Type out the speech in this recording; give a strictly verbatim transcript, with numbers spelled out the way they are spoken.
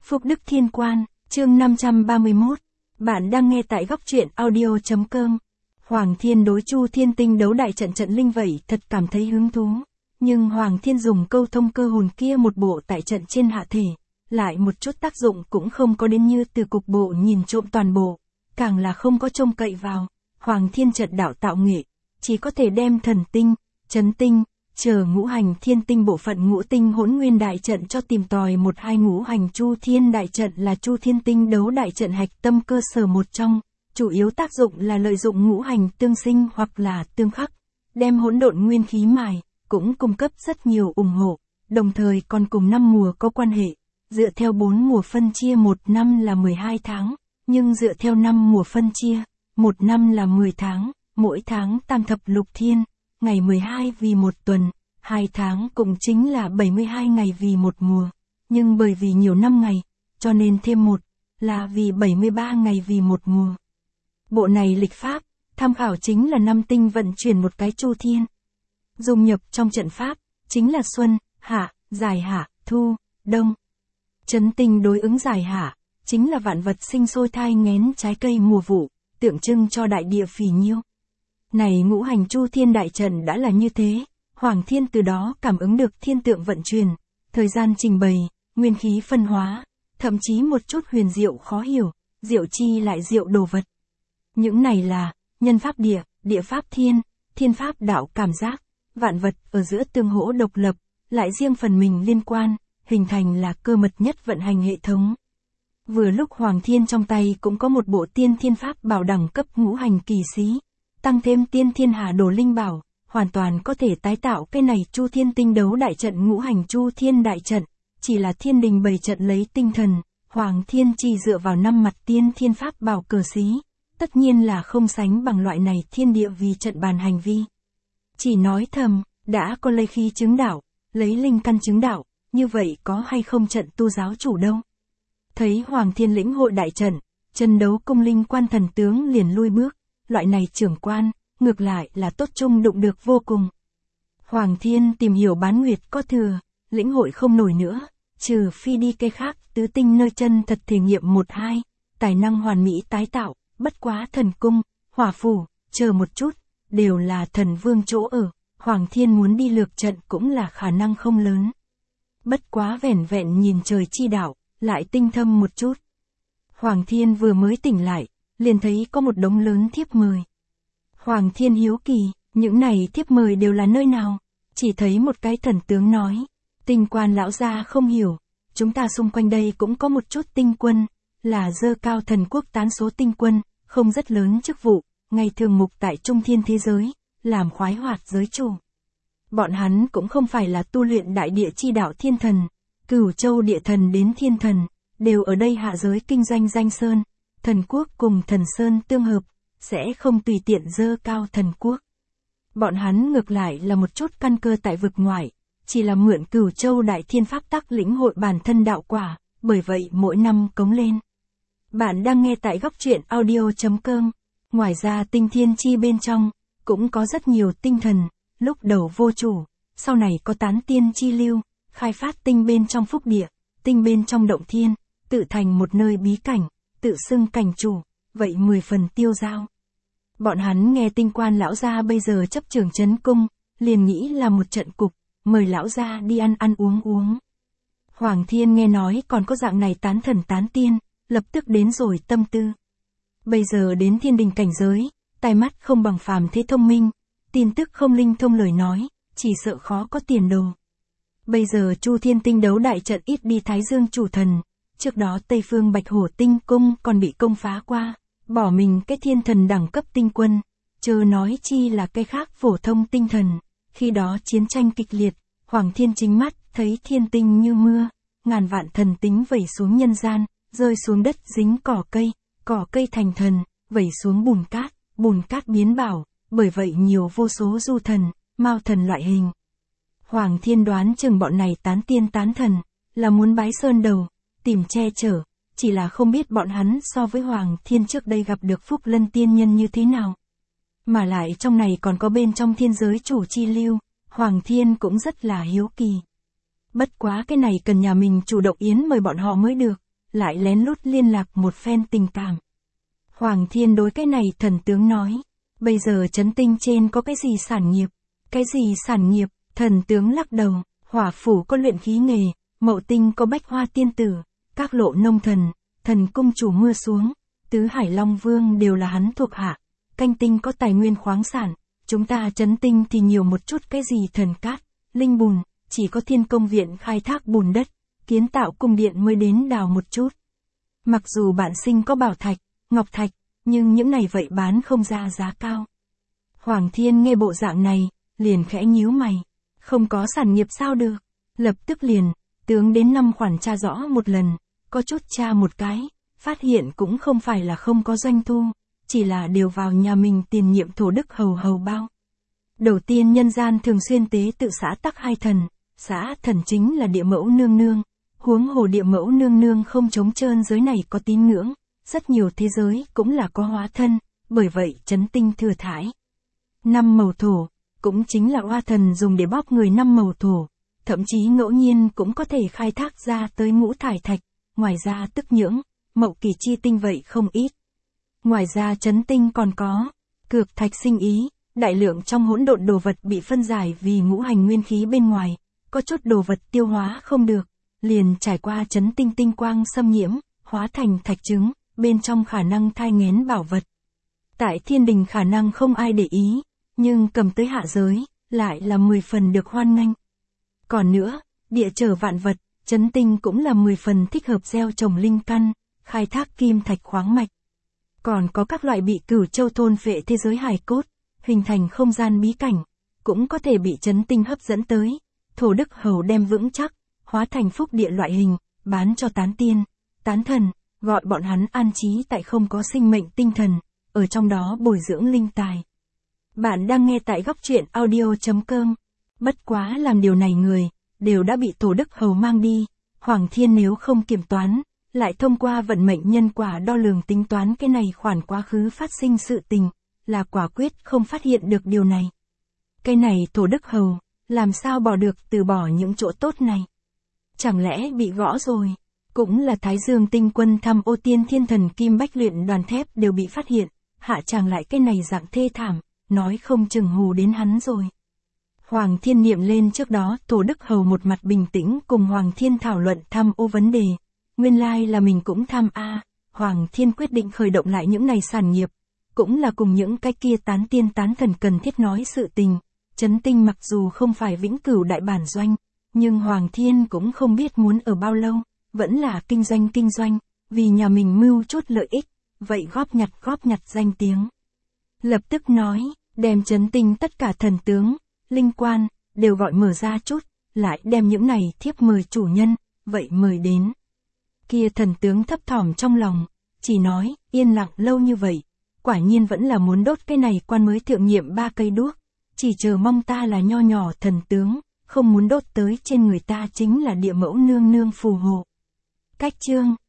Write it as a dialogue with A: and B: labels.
A: Phúc Đức Thiên Quan, chương năm trăm ba mươi mốt. Bạn đang nghe tại góc truyện audio.com. Hoàng Thiên đối Chu Thiên Tinh đấu đại trận trận linh vậy thật cảm thấy hứng thú. Nhưng Hoàng Thiên dùng câu thông cơ hồn kia một bộ tại trận trên hạ thể, lại một chút tác dụng cũng không có đến như từ cục bộ nhìn trộm toàn bộ, càng là không có trông cậy vào. Hoàng Thiên trận đạo tạo nghệ, chỉ có thể đem thần tinh, chấn tinh, chờ ngũ hành thiên tinh bộ phận ngũ tinh hỗn nguyên đại trận cho tìm tòi một hai ngũ hành Chu Thiên đại trận là Chu Thiên Tinh đấu đại trận hạch tâm cơ sở một trong, chủ yếu tác dụng là lợi dụng ngũ hành tương sinh hoặc là tương khắc, đem hỗn độn nguyên khí mài, cũng cung cấp rất nhiều ủng hộ, đồng thời còn cùng năm mùa có quan hệ, dựa theo bốn mùa phân chia một năm là mười hai tháng, nhưng dựa theo năm mùa phân chia, một năm là mười tháng, mỗi tháng tam thập lục thiên. Ngày mười hai vì một tuần, hai tháng cũng chính là bảy mươi hai ngày vì một mùa, nhưng bởi vì nhiều năm ngày, cho nên thêm một, là vì bảy mươi ba ngày vì một mùa. Bộ này lịch pháp, tham khảo chính là năm tinh vận chuyển một cái chu thiên. Dùng nhập trong trận pháp, chính là xuân, hạ, dài hạ, thu, đông. Chấn tinh đối ứng dài hạ, chính là vạn vật sinh sôi thai nghén trái cây mùa vụ, tượng trưng cho đại địa phì nhiêu. Này ngũ hành Chu Thiên đại trận đã là như thế, Hoàng Thiên từ đó cảm ứng được thiên tượng vận chuyển, thời gian trình bày, nguyên khí phân hóa, thậm chí một chút huyền diệu khó hiểu, diệu chi lại diệu đồ vật. Những này là, nhân pháp địa, địa pháp thiên, thiên pháp đạo cảm giác, vạn vật ở giữa tương hỗ độc lập, lại riêng phần mình liên quan, hình thành là cơ mật nhất vận hành hệ thống. Vừa lúc Hoàng Thiên trong tay cũng có một bộ tiên thiên pháp bảo đẳng cấp ngũ hành kỳ sĩ. Tăng thêm tiên thiên hà đồ linh bảo, hoàn toàn có thể tái tạo cái này Chu Thiên Tinh đấu đại trận ngũ hành Chu Thiên đại trận, chỉ là thiên đình bày trận lấy tinh thần, Hoàng Thiên chỉ dựa vào năm mặt tiên thiên pháp bảo cờ xí, tất nhiên là không sánh bằng loại này thiên địa vì trận bàn hành vi. Chỉ nói thầm, đã có lấy khí chứng đạo, lấy linh căn chứng đạo, như vậy có hay không trận tu giáo chủ đâu. Thấy Hoàng Thiên lĩnh hội đại trận, chân đấu cung linh quan thần tướng liền lui bước. Loại này trưởng quan, ngược lại là tốt chung đụng được vô cùng. Hoàng Thiên tìm hiểu bán nguyệt có thừa, lĩnh hội không nổi nữa, trừ phi đi cây khác tứ tinh nơi chân thật thể nghiệm một hai, tài năng hoàn mỹ tái tạo, bất quá thần cung, hỏa phủ, chờ một chút, đều là thần vương chỗ ở, Hoàng Thiên muốn đi lược trận cũng là khả năng không lớn. Bất quá vẻn vẹn nhìn trời chi đạo, lại tinh thâm một chút. Hoàng Thiên vừa mới tỉnh lại, liền thấy có một đống lớn thiếp mời. Hoàng Thiên hiếu kỳ, những này thiếp mời đều là nơi nào? Chỉ thấy một cái thần tướng nói, Tinh Quan lão gia không hiểu, chúng ta xung quanh đây cũng có một chút tinh quân, là dơ cao thần quốc tán số tinh quân, không rất lớn chức vụ, ngày thường mục tại trung thiên thế giới, làm khoái hoạt giới chủ. Bọn hắn cũng không phải là tu luyện đại địa chi đạo thiên thần, cửu châu địa thần đến thiên thần, đều ở đây hạ giới kinh doanh danh sơn. Thần quốc cùng thần sơn tương hợp, sẽ không tùy tiện dơ cao thần quốc. Bọn hắn ngược lại là một chút căn cơ tại vực ngoại, chỉ là mượn cửu châu đại thiên pháp tắc lĩnh hội bản thân đạo quả, bởi vậy mỗi năm cống lên. Bạn đang nghe tại góc truyện audio.com, ngoài ra tinh thiên chi bên trong, cũng có rất nhiều tinh thần, lúc đầu vô chủ, sau này có tán tiên chi lưu, khai phát tinh bên trong phúc địa, tinh bên trong động thiên, tự thành một nơi bí cảnh. Tự xưng cảnh chủ, vậy mười phần tiêu dao. Bọn hắn nghe Tinh Quan lão gia bây giờ chấp trường chấn cung, liền nghĩ là một trận cục, mời lão gia đi ăn ăn uống uống. Hoàng Thiên nghe nói còn có dạng này tán thần tán tiên, lập tức đến rồi tâm tư. Bây giờ đến thiên đình cảnh giới, tai mắt không bằng phàm thế thông minh, tin tức không linh thông lời nói, chỉ sợ khó có tiền đồ. Bây giờ Chu Thiên Tinh đấu đại trận ít đi Thái Dương chủ thần. Trước đó Tây Phương Bạch Hổ Tinh Cung còn bị công phá qua, bỏ mình cái thiên thần đẳng cấp tinh quân, chớ nói chi là cái khác phổ thông tinh thần. Khi đó chiến tranh kịch liệt, Hoàng Thiên chính mắt thấy thiên tinh như mưa, ngàn vạn thần tính vẩy xuống nhân gian, rơi xuống đất dính cỏ cây, cỏ cây thành thần, vẩy xuống bùn cát, bùn cát biến bảo, bởi vậy nhiều vô số du thần, mao thần loại hình. Hoàng Thiên đoán chừng bọn này tán tiên tán thần, là muốn bái sơn đầu. Tìm che chở, chỉ là không biết bọn hắn so với Hoàng Thiên trước đây gặp được Phúc Lân tiên nhân như thế nào. Mà lại trong này còn có bên trong thiên giới chủ chi lưu, Hoàng Thiên cũng rất là hiếu kỳ. Bất quá cái này cần nhà mình chủ động yến mời bọn họ mới được, lại lén lút liên lạc một phen tình cảm. Hoàng Thiên đối cái này thần tướng nói, bây giờ Trấn Tinh trên có cái gì sản nghiệp? Cái gì sản nghiệp? Thần tướng lắc đầu, Hỏa Phủ có luyện khí nghề, Mậu Tinh có bách hoa tiên tử, các lộ nông thần, thần cung chủ mưa xuống, tứ hải long vương đều là hắn thuộc hạ, Canh Tinh có tài nguyên khoáng sản, chúng ta Trấn Tinh thì nhiều một chút cái gì thần cát, linh bùn, chỉ có Thiên Công viện khai thác bùn đất, kiến tạo cung điện mới đến đào một chút. Mặc dù bạn sinh có bảo thạch, ngọc thạch, nhưng những này vậy bán không ra giá cao. Hoàng Thiên nghe bộ dạng này, liền khẽ nhíu mày, không có sản nghiệp sao được, lập tức liền, tướng đến năm khoản tra rõ một lần, có chút tra một cái, phát hiện cũng không phải là không có doanh thu, chỉ là đều vào nhà mình tiền nhiệm thổ đức hầu hầu bao. Đầu tiên nhân gian thường xuyên tế tự xã tắc hai thần, xã thần chính là địa mẫu nương nương, huống hồ địa mẫu nương nương không trống trơn giới này có tín ngưỡng, rất nhiều thế giới cũng là có hóa thân, bởi vậy Trấn Tinh thừa thải. Năm màu thổ, cũng chính là oa thần dùng để bóp người năm màu thổ, thậm chí ngẫu nhiên cũng có thể khai thác ra tới ngũ thải thạch, ngoài ra tức nhưỡng, mậu kỳ chi tinh vậy không ít. Ngoài ra Trấn Tinh còn có, cược thạch sinh ý, đại lượng trong hỗn độn đồ vật bị phân giải vì ngũ hành nguyên khí bên ngoài, có chút đồ vật tiêu hóa không được, liền trải qua Trấn Tinh tinh quang xâm nhiễm, hóa thành thạch trứng, bên trong khả năng thai nghén bảo vật. Tại thiên đình khả năng không ai để ý, nhưng cầm tới hạ giới, lại là mười phần được hoan nghênh. Còn nữa, địa trở vạn vật, Trấn Tinh cũng là mười phần thích hợp gieo trồng linh căn, khai thác kim thạch khoáng mạch. Còn có các loại bị Cửu Châu thôn phệ thế giới hài cốt, hình thành không gian bí cảnh, cũng có thể bị Trấn Tinh hấp dẫn tới. Thổ Đức Hầu đem vững chắc, hóa thành phúc địa loại hình, bán cho tán tiên, tán thần, gọi bọn hắn an trí tại không có sinh mệnh tinh thần, ở trong đó bồi dưỡng linh tài. Bạn đang nghe tại góc truyện audio chấm com. Bất quá làm điều này người, đều đã bị Thổ Đức Hầu mang đi. Hoàng Thiên nếu không kiểm toán, lại thông qua vận mệnh nhân quả đo lường tính toán cái này khoản quá khứ phát sinh sự tình, là quả quyết không phát hiện được điều này. Cái này Thổ Đức Hầu, làm sao bỏ được từ bỏ những chỗ tốt này? Chẳng lẽ bị gõ rồi? Cũng là Thái Dương tinh quân thăm ô tiên thiên thần kim bách luyện đoàn thép đều bị phát hiện, hạ chàng lại cái này dạng thê thảm, nói không chừng hù đến hắn rồi. Hoàng Thiên niệm lên trước đó Thổ Đức Hầu một mặt bình tĩnh cùng Hoàng Thiên thảo luận tham ô vấn đề. Nguyên lai like là mình cũng tham a. Hoàng Thiên quyết định khởi động lại những này sản nghiệp, cũng là cùng những cái kia tán tiên tán thần cần thiết nói sự tình. Trấn Tinh mặc dù không phải vĩnh cửu đại bản doanh, nhưng Hoàng Thiên cũng không biết muốn ở bao lâu, vẫn là kinh doanh kinh doanh, vì nhà mình mưu chút lợi ích, vậy góp nhặt góp nhặt danh tiếng. Lập tức nói, đem Trấn Tinh tất cả thần tướng, linh quan, đều gọi mở ra chút, lại đem những này thiếp mời chủ nhân, vậy mời đến. Kia thần tướng thấp thỏm trong lòng, chỉ nói, yên lặng lâu như vậy, quả nhiên vẫn là muốn đốt cái này quan mới thượng nhiệm ba cây đuốc, chỉ chờ mong ta là nho nhỏ thần tướng, không muốn đốt tới trên người ta chính là địa mẫu nương nương phù hộ. Cách chương